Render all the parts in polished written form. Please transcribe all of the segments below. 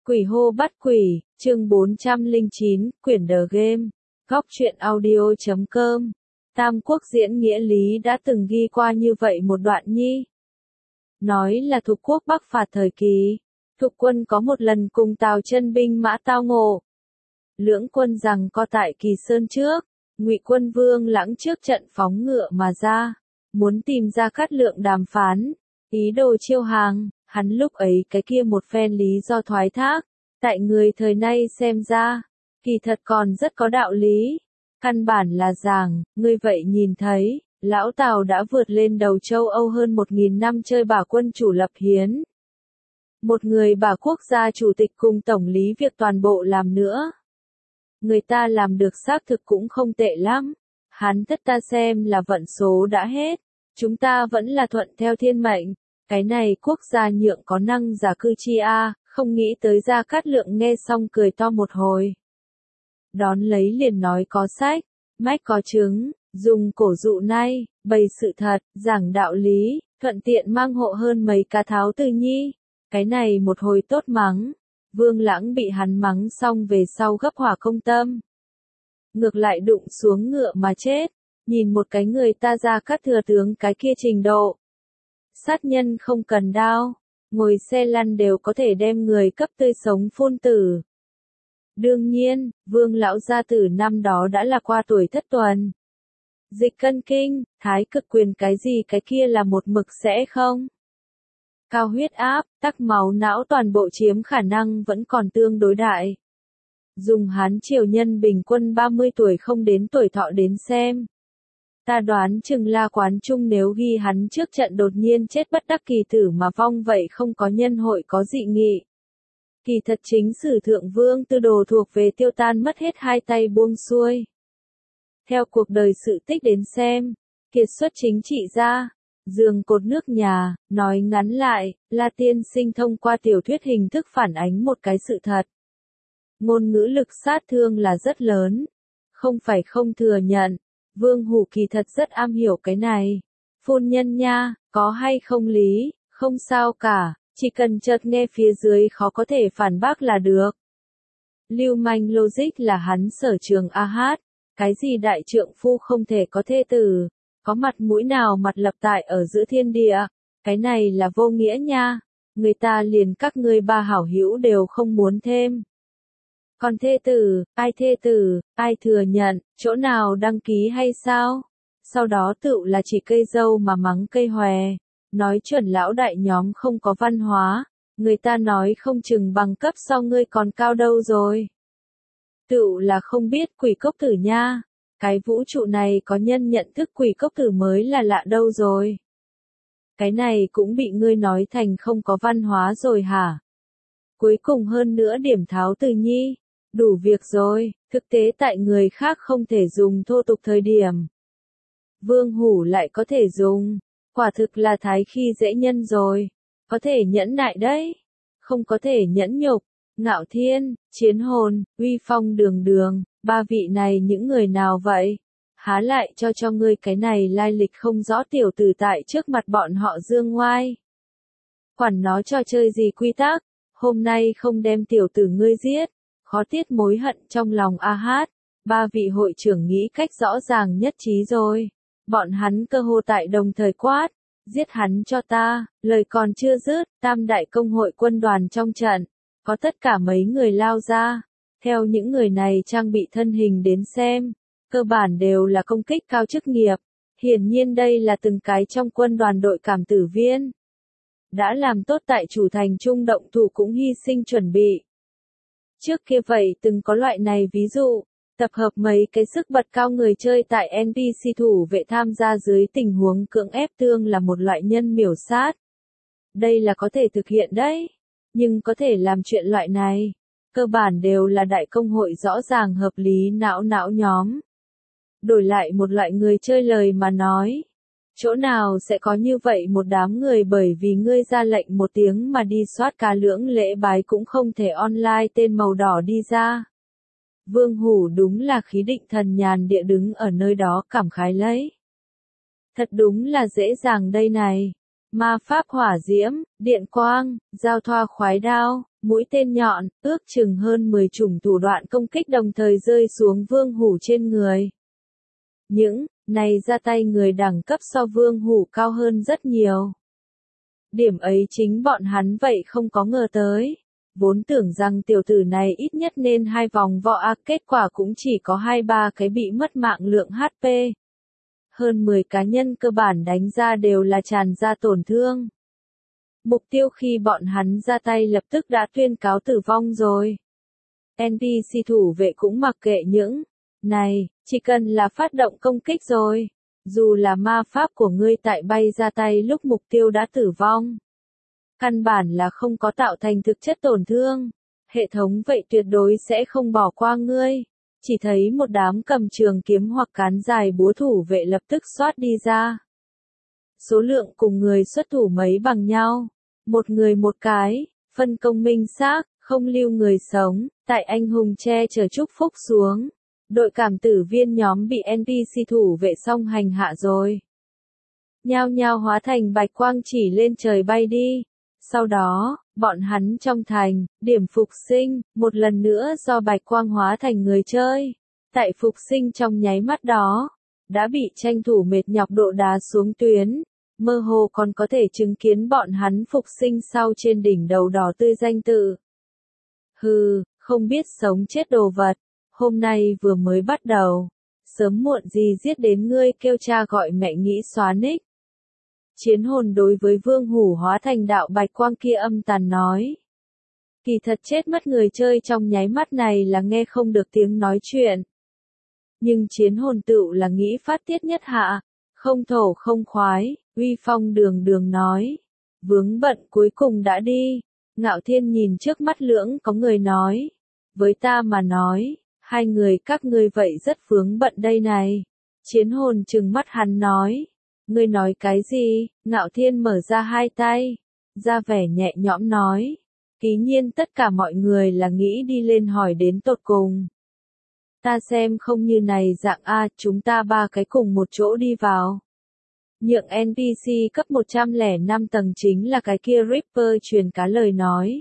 Quỷ hô bắt quỷ, chương 409, quyển The Game, góc truyện audio.com. Tam Quốc diễn nghĩa lý đã từng ghi qua như vậy một đoạn nhi. Nói là Thục quốc Bắc phạt thời kỳ, Thục quân có một lần cùng Tào chân binh mã tao ngộ. Lưỡng quân rằng co tại Kỳ Sơn trước, Ngụy quân Vương Lãng trước trận phóng ngựa mà ra, muốn tìm ra Cát Lượng đàm phán, ý đồ chiêu hàng. Hắn lúc ấy cái kia một phen lý do thoái thác, tại người thời nay xem ra, kỳ thật còn rất có đạo lý. Căn bản là rằng, ngươi vậy nhìn thấy, lão Tào đã vượt lên đầu châu Âu hơn 1.000 năm chơi bả quân chủ lập hiến. Một người bả quốc gia chủ tịch cùng tổng lý việc toàn bộ làm nữa. Người ta làm được xác thực cũng không tệ lắm. Hắn tất ta xem là vận số đã hết. Chúng ta vẫn là thuận theo thiên mệnh. Cái này quốc gia nhượng có năng giả cư chi a, không nghĩ tới Gia Cát Lượng nghe xong cười to một hồi. Đón lấy liền nói có sách, mách có chứng, dùng cổ dụ nay, bày sự thật, giảng đạo lý, thuận tiện mang hộ hơn mấy cá tháo từ nhi. Cái này một hồi tốt mắng, Vương Lãng bị hắn mắng xong về sau gấp hỏa công tâm. Ngược lại đụng xuống ngựa mà chết, nhìn một cái người ta Gia Cát thừa tướng cái kia trình độ. Sát nhân không cần đao, ngồi xe lăn đều có thể đem người cấp tươi sống phun tử. Đương nhiên, Vương lão gia tử năm đó đã là qua tuổi thất tuần. Dịch cân kinh, thái cực quyền cái gì cái kia là một mực sẽ không. Cao huyết áp, tắc máu não toàn bộ chiếm khả năng vẫn còn tương đối đại. Dùng Hán triều nhân bình quân 30 tuổi không đến tuổi thọ đến xem. Ta đoán chừng La Quán Trung nếu ghi hắn trước trận đột nhiên chết bất đắc kỳ tử mà vong vậy không có nhân hội có dị nghị. Kỳ thật chính sử thượng Vương Tư Đồ thuộc về tiêu tan mất hết hai tay buông xuôi. Theo cuộc đời sự tích đến xem, kiệt xuất chính trị gia, giường cột nước nhà, nói ngắn lại, La tiên sinh thông qua tiểu thuyết hình thức phản ánh một cái sự thật. Ngôn ngữ lực sát thương là rất lớn, không phải không thừa nhận. Vương Hủ kỳ thật rất am hiểu cái này. Phu nhân nha, có hay không lý, không sao cả, chỉ cần chợt nghe phía dưới khó có thể phản bác là được. Lưu manh logic là hắn sở trường a hát, cái gì đại trượng phu không thể có thê tử, có mặt mũi nào mặt lập tại ở giữa thiên địa, cái này là vô nghĩa nha, người ta liền các ngươi ba hảo hữu đều không muốn thêm. Còn thê tử, ai thừa nhận, chỗ nào đăng ký hay sao? Sau đó tự là chỉ cây dâu mà mắng cây hòe, nói chuẩn lão đại nhóm không có văn hóa, người ta nói không chừng bằng cấp sau ngươi còn cao đâu rồi. Tự là không biết quỷ cốc tử nha, cái vũ trụ này có nhân nhận thức quỷ cốc tử mới là lạ đâu rồi. Cái này cũng bị ngươi nói thành không có văn hóa rồi hả? Cuối cùng hơn nữa điểm tháo từ nhi. Đủ việc rồi, thực tế tại người khác không thể dùng thô tục thời điểm. Vương Hủ lại có thể dùng, quả thực là thái khi dễ nhân rồi, có thể nhẫn nại đấy, không có thể nhẫn nhục, Ngạo Thiên, Chiến Hồn, Uy Phong Đường Đường, ba vị này những người nào vậy? Há lại cho ngươi cái này lai lịch không rõ tiểu tử tại trước mặt bọn họ dương ngoai. Quản nó cho chơi gì quy tắc, hôm nay không đem tiểu tử ngươi giết. Khó tiết mối hận trong lòng a hát, ba vị hội trưởng nghĩ cách rõ ràng nhất trí rồi. Bọn hắn cơ hồ tại đồng thời quát, giết hắn cho ta, lời còn chưa dứt, tam đại công hội quân đoàn trong trận, có tất cả mấy người lao ra. Theo những người này trang bị thân hình đến xem, cơ bản đều là công kích cao chức nghiệp, hiển nhiên đây là từng cái trong quân đoàn đội cảm tử viên. Đã làm tốt tại chủ thành trung động thủ cũng hy sinh chuẩn bị. Trước kia vậy từng có loại này ví dụ, tập hợp mấy cái sức bật cao người chơi tại NPC thủ vệ tham gia dưới tình huống cưỡng ép tương là một loại nhân miểu sát. Đây là có thể thực hiện đấy, nhưng có thể làm chuyện loại này, cơ bản đều là đại công hội rõ ràng hợp lý não nhóm. Đổi lại một loại người chơi lời mà nói. Chỗ nào sẽ có như vậy một đám người bởi vì ngươi ra lệnh một tiếng mà đi soát cá lưỡng lễ bái cũng không thể online tên màu đỏ đi ra. Vương Hủ đúng là khí định thần nhàn địa đứng ở nơi đó cảm khái lấy. Thật đúng là dễ dàng đây này. Ma pháp hỏa diễm, điện quang, giao thoa khoái đao, Mũi tên nhọn, ước chừng hơn 10 chủng thủ đoạn công kích đồng thời rơi xuống Vương Hủ trên người. Những này ra tay người đẳng cấp so Vương Hủ cao hơn rất nhiều. Điểm ấy chính bọn hắn vậy không có ngờ tới. Vốn tưởng rằng tiểu tử này ít nhất nên 2 vòng võ A, kết quả cũng chỉ có 2-3 cái bị mất mạng lượng HP. Hơn 10 cá nhân cơ bản đánh ra đều là tràn ra tổn thương. Mục tiêu khi bọn hắn ra tay lập tức đã tuyên cáo tử vong rồi. NPC thủ vệ cũng mặc kệ những này, chỉ cần là phát động công kích rồi. Dù là ma pháp của ngươi tại bay ra tay lúc mục tiêu đã tử vong. Căn bản là không có tạo thành thực chất tổn thương. Hệ thống vậy tuyệt đối sẽ không bỏ qua ngươi. Chỉ thấy một đám cầm trường kiếm hoặc cán dài búa thủ vệ lập tức xoát đi ra. Số lượng cùng người xuất thủ mấy bằng nhau. Một người một cái, phân công minh xác, không lưu người sống, tại anh hùng che chở chúc phúc xuống. Đội cảm tử viên nhóm bị NPC thủ vệ xong hành hạ rồi. Nhao nhao hóa thành bạch quang chỉ lên trời bay đi. Sau đó, bọn hắn trong thành, điểm phục sinh, một lần nữa do bạch quang hóa thành người chơi. Tại phục sinh trong nháy mắt đó, đã bị tranh thủ mệt nhọc độ đá xuống tuyến. Mơ hồ còn có thể chứng kiến bọn hắn phục sinh sau trên đỉnh đầu đỏ tươi danh tự. Hừ, không biết sống chết đồ vật, hôm nay vừa mới bắt đầu, sớm muộn gì giết đến ngươi kêu cha gọi mẹ nghĩ xóa nick. Chiến hồn đối với Vương Hủ hóa thành đạo bạch quang kia âm tàn nói. Kỳ thật chết mất người chơi trong nháy mắt này là nghe không được tiếng nói chuyện. Nhưng chiến hồn tựu là nghĩ phát tiết nhất hạ, không thổ không khoái, uy phong đường đường nói. Vướng bận cuối cùng đã đi, Ngạo Thiên nhìn trước mắt lưỡng có người nói. Với ta mà nói, hai người các ngươi vậy rất vướng bận đây này. Chiến hồn trừng mắt hắn nói. Ngươi nói cái gì? Ngạo Thiên mở ra hai tay, ra vẻ nhẹ nhõm nói. Ký nhiên tất cả mọi người là nghĩ đi lên hỏi đến tột cùng. Ta xem không như này dạng A, chúng ta ba cái cùng một chỗ đi vào. Nhượng NPC cấp 105 tầng chính là cái kia Ripper truyền cá lời nói.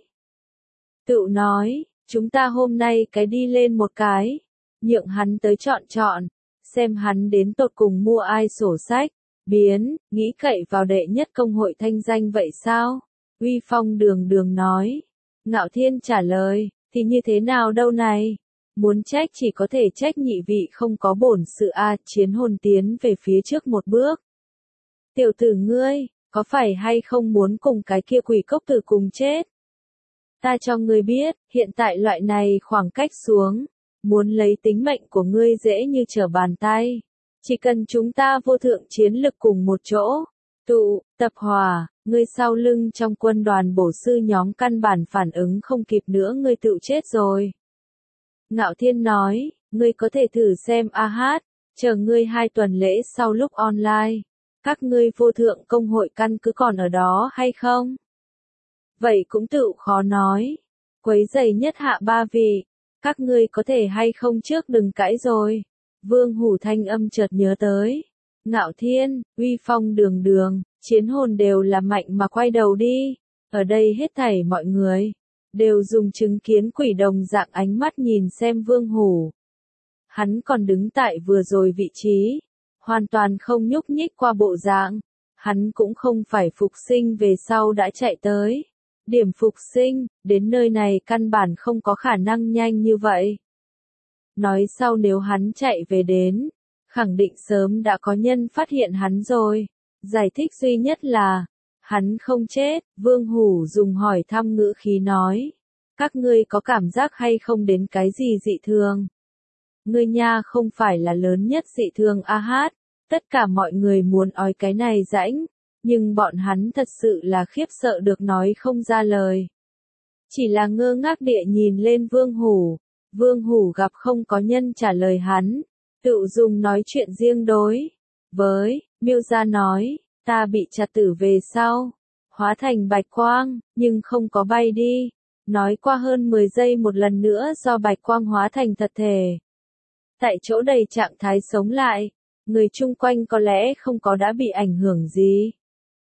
Tự nói, chúng ta hôm nay cái đi lên một cái, nhượng hắn tới chọn, xem hắn đến tột cùng mua ai sổ sách. Biến, nghĩ cậy vào đệ nhất công hội thanh danh vậy sao? Uy phong đường đường nói. Ngạo Thiên trả lời, thì như thế nào đâu này? Muốn trách chỉ có thể trách nhị vị không có bổn sự a. Chiến hồn tiến về phía trước một bước. Tiểu tử ngươi, có phải hay không muốn cùng cái kia quỷ cốc tử cùng chết? Ta cho ngươi biết, hiện tại loại này khoảng cách xuống, muốn lấy tính mệnh của ngươi dễ như trở bàn tay. Chỉ cần chúng ta vô thượng chiến lực cùng một chỗ, tụ, tập hòa, ngươi sau lưng trong quân đoàn bổ sư nhóm căn bản phản ứng không kịp nữa ngươi tự chết rồi. Ngạo Thiên nói, ngươi có thể thử xem a hát, chờ ngươi 2 tuần lễ sau lúc online, các ngươi vô thượng công hội căn cứ còn ở đó hay không? Vậy cũng tự khó nói, quấy giày nhất hạ ba vị, các ngươi có thể hay không trước đừng cãi rồi. Vương Hủ thanh âm chợt nhớ tới. Ngạo Thiên, uy phong đường đường, chiến hồn đều là mạnh mà quay đầu đi. Ở đây hết thảy mọi người, đều dùng chứng kiến quỷ đồng dạng ánh mắt nhìn xem Vương Hủ. Hắn còn đứng tại vừa rồi vị trí, hoàn toàn không nhúc nhích qua bộ dạng. Hắn cũng không phải phục sinh về sau đã chạy tới. Điểm phục sinh, đến nơi này căn bản không có khả năng nhanh như vậy. Nói sau nếu hắn chạy về đến, khẳng định sớm đã có nhân phát hiện hắn rồi. Giải thích duy nhất là, hắn không chết, Vương Hủ dùng hỏi thăm ngữ khí nói. Các ngươi có cảm giác hay không đến cái gì dị thường? Ngươi nha không phải là lớn nhất dị thường a hát, tất cả mọi người muốn ói cái này rãnh, nhưng bọn hắn thật sự là khiếp sợ được nói không ra lời. Chỉ là ngơ ngác địa nhìn lên Vương Hủ. Vương Hủ gặp không có nhân trả lời hắn, tự dùng nói chuyện riêng đối. Với, Miêu Gia nói, ta bị chặt tử về sau, hóa thành bạch quang, nhưng không có bay đi. Nói qua hơn 10 giây một lần nữa do bạch quang hóa thành thật thể. Tại chỗ đầy trạng thái sống lại, người chung quanh có lẽ không có đã bị ảnh hưởng gì.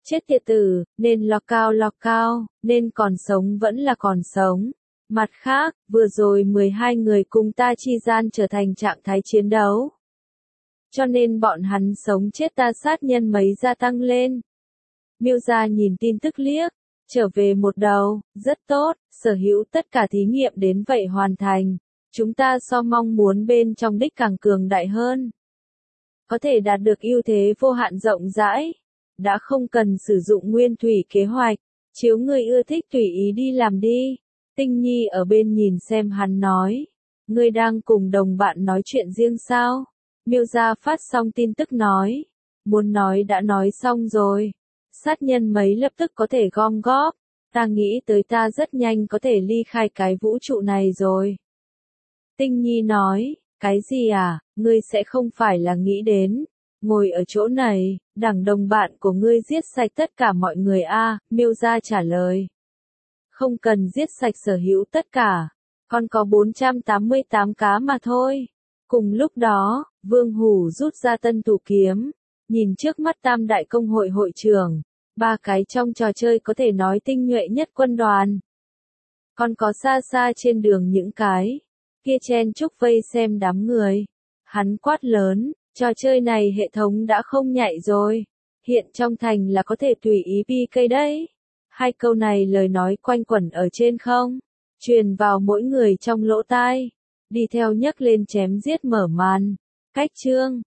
Chết tiệt tử, nên lo cao, nên còn sống vẫn là còn sống. Mặt khác, vừa rồi 12 người cùng ta chi gian trở thành trạng thái chiến đấu. Cho nên bọn hắn sống chết ta sát nhân mấy gia tăng lên. Miêu gia nhìn tin tức liếc, trở về một đầu, rất tốt, sở hữu tất cả thí nghiệm đến vậy hoàn thành. Chúng ta so mong muốn bên trong đích càng cường đại hơn. Có thể đạt được ưu thế vô hạn rộng rãi. Đã không cần sử dụng nguyên thủy kế hoạch. Chiếu người ưa thích tùy ý đi làm đi. Tinh Nhi ở bên nhìn xem hắn nói. Ngươi đang cùng đồng bạn nói chuyện riêng sao? Miêu gia phát xong tin tức nói. Muốn nói đã nói xong rồi. Sát nhân mấy lập tức có thể gom góp. Ta nghĩ tới ta rất nhanh có thể ly khai cái vũ trụ này rồi. Tinh Nhi nói, cái gì à, ngươi sẽ không phải là nghĩ đến. Ngồi ở chỗ này, đảng đồng bạn của ngươi giết sạch tất cả mọi người a. Miêu gia trả lời. Không cần giết sạch sở hữu tất cả. Còn có 488 cá mà thôi. Cùng lúc đó, Vương Hủ rút ra tân thủ kiếm. Nhìn trước mắt tam đại công hội hội trưởng. 3 cái trong trò chơi có thể nói tinh nhuệ nhất quân đoàn. Còn có xa xa trên đường những cái kia chen chúc vây xem đám người. Hắn quát lớn, trò chơi này hệ thống đã không nhạy rồi. Hiện trong thành là có thể tùy ý PK đấy. 2 câu này lời nói quanh quẩn ở trên không, truyền vào mỗi người trong lỗ tai. Đi theo nhấc lên chém giết mở màn. Cách chương